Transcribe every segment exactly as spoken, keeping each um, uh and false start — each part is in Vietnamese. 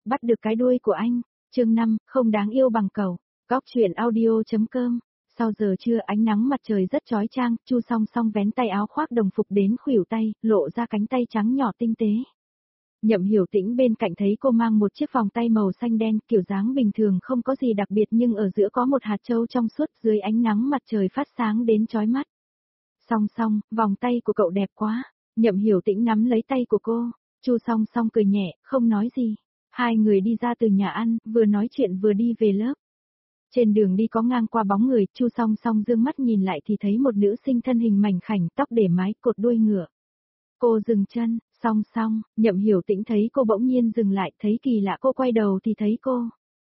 bắt được cái đuôi của anh. Chương năm, không đáng yêu bằng cậu. Góc truyện audio chấm com. Sau giờ trưa ánh nắng mặt trời rất chói chang, Chu Song Song vén tay áo khoác đồng phục đến khuỷu tay, lộ ra cánh tay trắng nhỏ tinh tế. Nhậm Hiểu Tĩnh bên cạnh thấy cô mang một chiếc vòng tay màu xanh đen, kiểu dáng bình thường không có gì đặc biệt nhưng ở giữa có một hạt châu trong suốt, dưới ánh nắng mặt trời phát sáng đến chói mắt. Song Song, vòng tay của cậu đẹp quá. Nhậm Hiểu Tĩnh nắm lấy tay của cô. Chu Song Song cười nhẹ, không nói gì. Hai người đi ra từ nhà ăn, vừa nói chuyện vừa đi về lớp. Trên đường đi có ngang qua bóng người, Chu Song Song dương mắt nhìn lại thì thấy một nữ sinh thân hình mảnh khảnh, tóc để mái, cột đuôi ngựa. Cô dừng chân, Song Song, Nhậm Hiểu Tĩnh thấy cô bỗng nhiên dừng lại, thấy kỳ lạ cô quay đầu thì thấy cô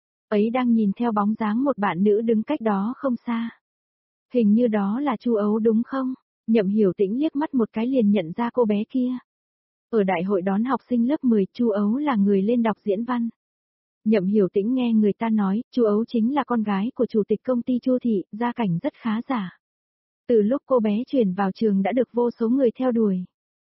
ấy đang nhìn theo bóng dáng một bạn nữ đứng cách đó không xa. Hình như đó là Chu Ấu đúng không? Nhậm Hiểu Tĩnh liếc mắt một cái liền nhận ra cô bé kia. Ở đại hội đón học sinh lớp mười, Chu Ấu là người lên đọc diễn văn. Nhậm Hiểu Tĩnh nghe người ta nói, Chu Ấu chính là con gái của chủ tịch công ty Chu Thị, gia cảnh rất khá giả. Từ lúc cô bé chuyển vào trường đã được vô số người theo đuổi.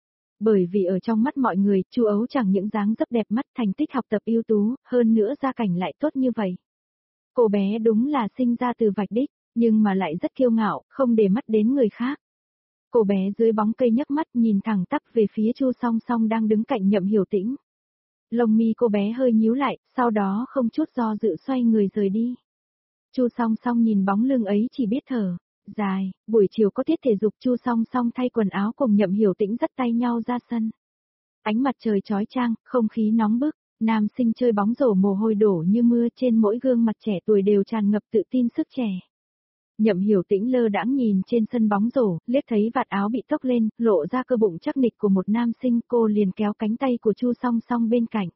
Bởi vì ở trong mắt mọi người, Chu Ấu chẳng những dáng dấp đẹp mắt, thành tích học tập ưu tú, hơn nữa gia cảnh lại tốt như vậy. Cô bé đúng là sinh ra từ vạch đích, nhưng mà lại rất kiêu ngạo, không để mắt đến người khác. Cô bé dưới bóng cây nhấc mắt nhìn thẳng tắp về phía Chu Song Song đang đứng cạnh Nhậm Hiểu Tĩnh. Lông mi cô bé hơi nhíu lại, sau đó không chút do dự xoay người rời đi. Chu Song Song nhìn bóng lưng ấy chỉ biết thở dài. Buổi chiều có tiết thể dục, Chu Song Song thay quần áo cùng Nhậm Hiểu Tĩnh dắt tay nhau ra sân. Ánh mặt trời chói chang, không khí nóng bức, nam sinh chơi bóng rổ mồ hôi đổ như mưa, trên mỗi gương mặt trẻ tuổi đều tràn ngập tự tin sức trẻ. Nhậm Hiểu Tĩnh lơ đãng nhìn trên sân bóng rổ, liếc thấy vạt áo bị tốc lên, lộ ra cơ bụng chắc nịch của một nam sinh, cô liền kéo cánh tay của Chu Song Song bên cạnh.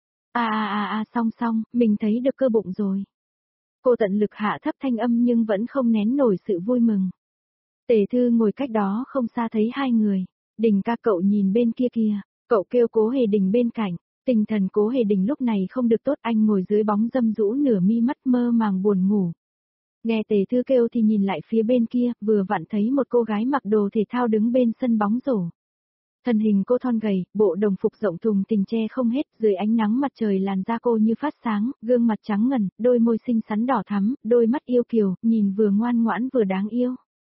A a a a Song Song, mình thấy được cơ bụng rồi. Cô tận lực hạ thấp thanh âm nhưng vẫn không nén nổi sự vui mừng. Tề Thư ngồi cách đó không xa thấy hai người. Đình ca, cậu nhìn bên kia kìa. Cậu kêu Cố Hề Đình bên cạnh. Tinh thần Cố Hề Đình lúc này không được tốt, anh ngồi dưới bóng râm rũ nửa mi mắt mơ màng buồn ngủ. Nghe Tề Thư kêu thì nhìn lại phía bên kia, vừa vặn thấy một cô gái mặc đồ thể thao đứng bên sân bóng rổ. Thân hình cô thon gầy, bộ đồng phục rộng thùng tình che không hết, dưới ánh nắng mặt trời làn da cô như phát sáng, gương mặt trắng ngần, đôi môi xinh xắn đỏ thắm, đôi mắt yêu kiều, nhìn vừa ngoan ngoãn vừa đáng yêu.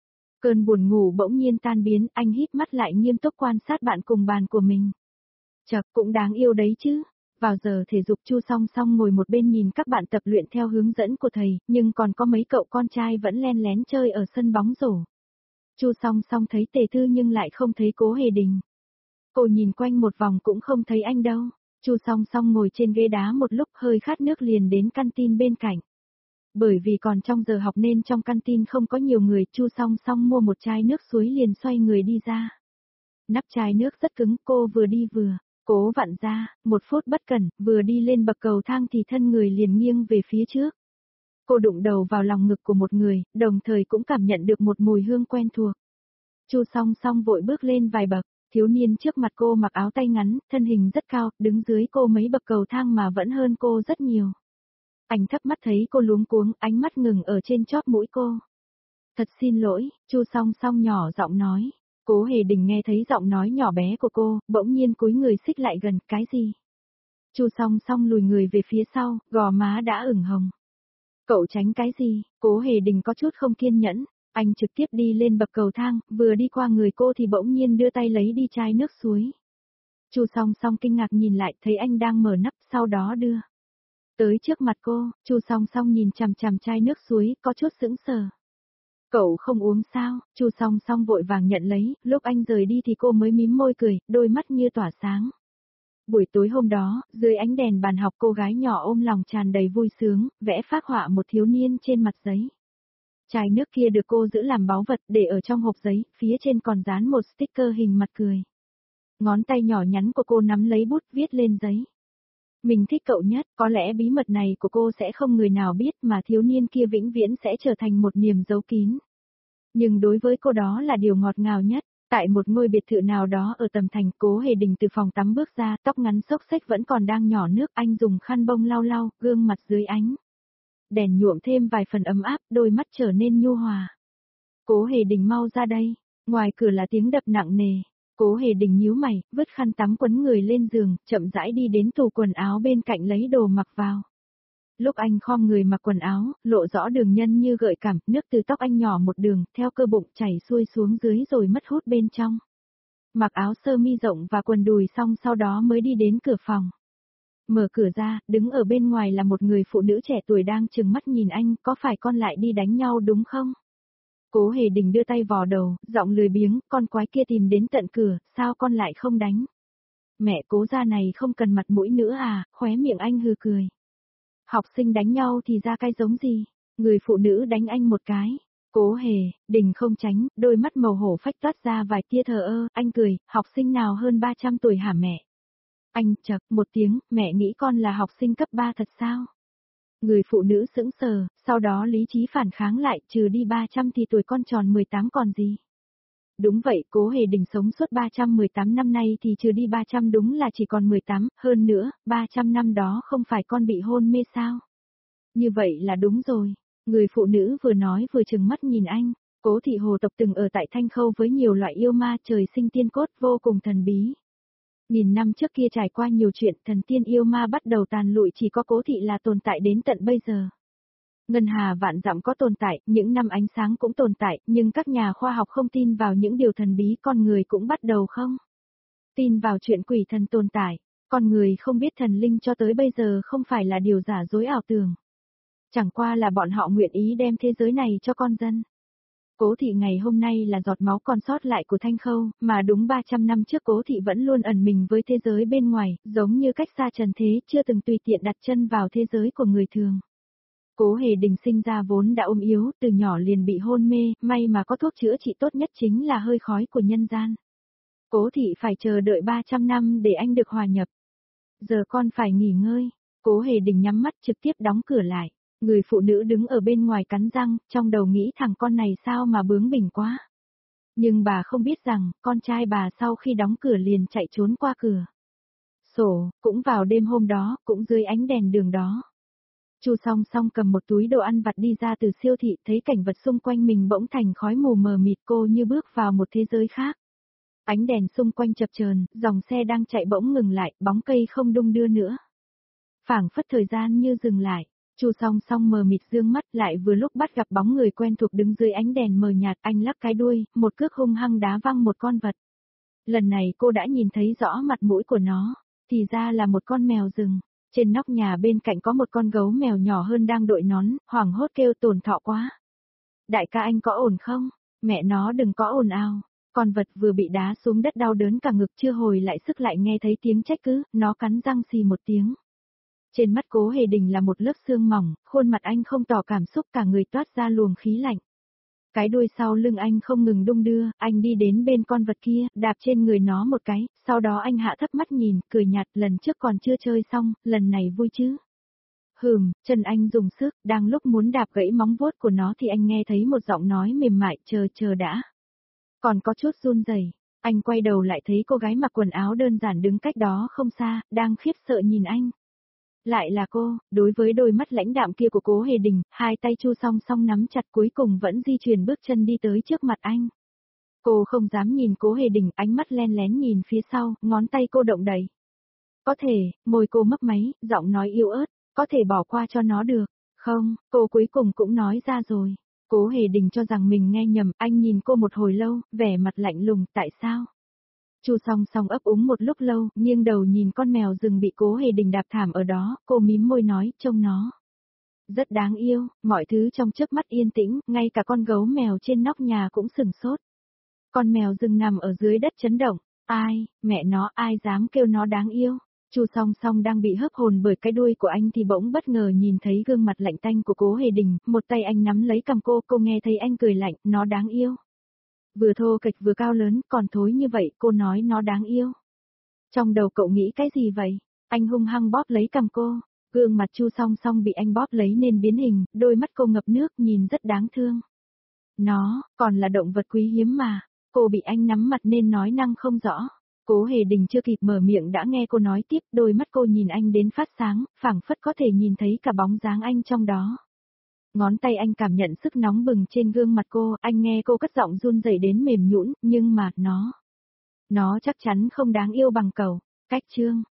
Cơn buồn ngủ bỗng nhiên tan biến, anh híp mắt lại nghiêm túc quan sát bạn cùng bàn của mình. Chậc, cũng đáng yêu đấy chứ. Vào giờ thể dục, Chu Song Song ngồi một bên nhìn các bạn tập luyện theo hướng dẫn của thầy, nhưng còn có mấy cậu con trai vẫn len lén chơi ở sân bóng rổ. Chu Song Song thấy Tề Thư nhưng lại không thấy Cố Hề Đình. Cô nhìn quanh một vòng cũng không thấy anh đâu. Chu Song Song ngồi trên ghế đá một lúc, hơi khát nước liền đến canteen bên cạnh. Bởi vì còn trong giờ học nên trong canteen không có nhiều người, Chu Song Song mua một chai nước suối liền xoay người đi ra. Nắp chai nước rất cứng, cô vừa đi vừa cố vặn ra, một phút bất cẩn, vừa đi lên bậc cầu thang thì thân người liền nghiêng về phía trước. Cô đụng đầu vào lòng ngực của một người, đồng thời cũng cảm nhận được một mùi hương quen thuộc. Chu Song Song vội bước lên vài bậc, thiếu niên trước mặt cô mặc áo tay ngắn, thân hình rất cao, đứng dưới cô mấy bậc cầu thang mà vẫn hơn cô rất nhiều. Anh thấp mắt thấy cô luống cuống, ánh mắt ngừng ở trên chóp mũi cô. Thật xin lỗi, Chu Song Song nhỏ giọng nói. Cố Hề Đình nghe thấy giọng nói nhỏ bé của cô, bỗng nhiên cúi người xích lại gần, cái gì? Chu Song Song lùi người về phía sau, gò má đã ửng hồng. Cậu tránh cái gì? Cố Hề Đình có chút không kiên nhẫn, anh trực tiếp đi lên bậc cầu thang, vừa đi qua người cô thì bỗng nhiên đưa tay lấy đi chai nước suối. Chu Song Song kinh ngạc nhìn lại, thấy anh đang mở nắp, sau đó đưa tới trước mặt cô. Chu Song Song nhìn chằm chằm chai nước suối, có chút sững sờ. Cậu không uống sao? Chu Song Song vội vàng nhận lấy, lúc anh rời đi thì cô mới mím môi cười, đôi mắt như tỏa sáng. Buổi tối hôm đó, dưới ánh đèn bàn học, cô gái nhỏ ôm lòng tràn đầy vui sướng, vẽ phác họa một thiếu niên trên mặt giấy. Chai nước kia được cô giữ làm báu vật, để ở trong hộp giấy, phía trên còn dán một sticker hình mặt cười. Ngón tay nhỏ nhắn của cô nắm lấy bút viết lên giấy. Mình thích cậu nhất, có lẽ bí mật này của cô sẽ không người nào biết mà thiếu niên kia vĩnh viễn sẽ trở thành một niềm giấu kín. Nhưng đối với cô đó là điều ngọt ngào nhất. Tại một ngôi biệt thự nào đó ở tầm thành, Cố Hề Đình từ phòng tắm bước ra, tóc ngắn xốc xếch vẫn còn đang nhỏ nước, anh dùng khăn bông lau lau, gương mặt dưới ánh đèn nhuộm thêm vài phần ấm áp, đôi mắt trở nên nhu hòa. Cố Hề Đình mau ra đây, ngoài cửa là tiếng đập nặng nề. Cố Hề Đình nhíu mày, vứt khăn tắm quấn người lên giường, chậm rãi đi đến tủ quần áo bên cạnh lấy đồ mặc vào. Lúc anh khom người mặc quần áo, lộ rõ đường nhân như gợi cảm, nước từ tóc anh nhỏ một đường, theo cơ bụng chảy xuôi xuống dưới rồi mất hút bên trong. Mặc áo sơ mi rộng và quần đùi xong sau đó mới đi đến cửa phòng. Mở cửa ra, đứng ở bên ngoài là một người phụ nữ trẻ tuổi đang trừng mắt nhìn anh, có phải con lại đi đánh nhau đúng không? Cố Hề Đình đưa tay vò đầu, giọng lười biếng, con quái kia tìm đến tận cửa, sao con lại không đánh? Mẹ Cố gia này không cần mặt mũi nữa à, khóe miệng anh hừ cười. Học sinh đánh nhau thì ra cái giống gì? Người phụ nữ đánh anh một cái. Cố Hề Đình không tránh, đôi mắt màu hổ phách toát ra vài tia thờ ơ, anh cười, học sinh nào hơn ba trăm tuổi hả mẹ? Anh chậc một tiếng, mẹ nghĩ con là học sinh cấp ba thật sao? Người phụ nữ sững sờ, sau đó lý trí phản kháng lại, trừ đi ba trăm thì tuổi con tròn mười tám còn gì? Đúng vậy, Cố Hề Đình sống suốt ba trăm mười tám năm nay thì trừ đi ba trăm đúng là chỉ còn mười tám, hơn nữa, ba trăm năm đó không phải con bị hôn mê sao? Như vậy là đúng rồi. Người phụ nữ vừa nói vừa trừng mắt nhìn anh. Cố thị hồ tộc từng ở tại Thanh Khâu với nhiều loại yêu ma trời sinh tiên cốt vô cùng thần bí. Nghìn năm trước kia trải qua nhiều chuyện, thần tiên yêu ma bắt đầu tàn lụi, chỉ có Cố thị là tồn tại đến tận bây giờ. Ngân hà vạn dặm có tồn tại, những năm ánh sáng cũng tồn tại, nhưng các nhà khoa học không tin vào những điều thần bí, con người cũng bắt đầu không tin vào chuyện quỷ thần tồn tại. Con người không biết thần linh cho tới bây giờ không phải là điều giả dối ảo tưởng. Chẳng qua là bọn họ nguyện ý đem thế giới này cho con dân. Cố thị ngày hôm nay là giọt máu còn sót lại của Thanh Khâu, mà đúng ba trăm năm trước Cố thị vẫn luôn ẩn mình với thế giới bên ngoài, giống như cách xa trần thế, chưa từng tùy tiện đặt chân vào thế giới của người thường. Cố Hề Đình sinh ra vốn đã ốm yếu, từ nhỏ liền bị hôn mê, may mà có thuốc chữa trị tốt nhất chính là hơi khói của nhân gian. Cố thị phải chờ đợi ba trăm năm để anh được hòa nhập. Giờ con phải nghỉ ngơi. Cố Hề Đình nhắm mắt trực tiếp đóng cửa lại. Người phụ nữ đứng ở bên ngoài cắn răng, trong đầu nghĩ thằng con này sao mà bướng bỉnh quá. Nhưng bà không biết rằng, con trai bà sau khi đóng cửa liền chạy trốn qua cửa sổ, cũng vào đêm hôm đó, cũng dưới ánh đèn đường đó. Chu Song Song cầm một túi đồ ăn vặt đi ra từ siêu thị, thấy cảnh vật xung quanh mình bỗng thành khói mù mờ mịt, cô như bước vào một thế giới khác. Ánh đèn xung quanh chập chờn, dòng xe đang chạy bỗng ngừng lại, bóng cây không đung đưa nữa. Phảng phất thời gian như dừng lại. Chu Song Song mờ mịt dương mắt, lại vừa lúc bắt gặp bóng người quen thuộc đứng dưới ánh đèn mờ nhạt, anh lắc cái đuôi, một cước hung hăng đá văng một con vật. Lần này cô đã nhìn thấy rõ mặt mũi của nó, thì ra là một con mèo rừng. Trên nóc nhà bên cạnh có một con gấu mèo nhỏ hơn đang đội nón, hoảng hốt kêu tổn thọ quá. Đại ca anh có ổn không? Mẹ nó đừng có ồn ào. Con vật vừa bị đá xuống đất đau đớn cả ngực, chưa hồi lại sức lại nghe thấy tiếng trách cứ, nó cắn răng xì một tiếng. Trên mắt Cố Hề Đình là một lớp xương mỏng, khuôn mặt anh không tỏ cảm xúc, cả người toát ra luồng khí lạnh. Cái đuôi sau lưng anh không ngừng đung đưa, anh đi đến bên con vật kia, đạp trên người nó một cái, sau đó anh hạ thấp mắt nhìn, cười nhạt, lần trước còn chưa chơi xong, lần này vui chứ. Hừm, chân anh dùng sức, đang lúc muốn đạp gãy móng vuốt của nó thì anh nghe thấy một giọng nói mềm mại, chờ chờ đã. Còn có chút run rẩy. Anh quay đầu lại thấy cô gái mặc quần áo đơn giản đứng cách đó không xa, đang khiếp sợ nhìn anh. Lại là cô, đối với đôi mắt lãnh đạm kia của Cố Hề Đình, hai tay Chu Song Song nắm chặt, cuối cùng vẫn di chuyển bước chân đi tới trước mặt anh. Cô không dám nhìn Cố Hề Đình, ánh mắt len lén nhìn phía sau, ngón tay cô động đậy. Có thể, môi cô mấp máy, giọng nói yếu ớt, có thể bỏ qua cho nó được. Không, cô cuối cùng cũng nói ra rồi. Cố Hề Đình cho rằng mình nghe nhầm, anh nhìn cô một hồi lâu, vẻ mặt lạnh lùng, tại sao? Chu Song Song ấp úng một lúc lâu, nghiêng đầu nhìn con mèo rừng bị Cố Hề Đình đạp thảm ở đó, cô mím môi nói, trông nó rất đáng yêu, mọi thứ trong chớp mắt yên tĩnh, ngay cả con gấu mèo trên nóc nhà cũng sửng sốt. Con mèo rừng nằm ở dưới đất chấn động, ai, mẹ nó, ai dám kêu nó đáng yêu. Chu Song Song đang bị hớp hồn bởi cái đuôi của anh thì bỗng bất ngờ nhìn thấy gương mặt lạnh tanh của Cố Hề Đình, một tay anh nắm lấy cằm cô, cô nghe thấy anh cười lạnh, nó đáng yêu. Vừa thô kệch vừa cao lớn, còn thối như vậy, cô nói nó đáng yêu. Trong đầu cậu nghĩ cái gì vậy? Anh hung hăng bóp lấy cằm cô, gương mặt Chu Song Song bị anh bóp lấy nên biến hình, đôi mắt cô ngập nước, nhìn rất đáng thương. Nó, còn là động vật quý hiếm mà, cô bị anh nắm mặt nên nói năng không rõ. Cố Hề Đình chưa kịp mở miệng đã nghe cô nói tiếp, đôi mắt cô nhìn anh đến phát sáng, phảng phất có thể nhìn thấy cả bóng dáng anh trong đó. Ngón tay anh cảm nhận sức nóng bừng trên gương mặt cô, anh nghe cô cất giọng run rẩy đến mềm nhũn, nhưng mà, nó, Nó chắc chắn không đáng yêu bằng cậu. Cách chương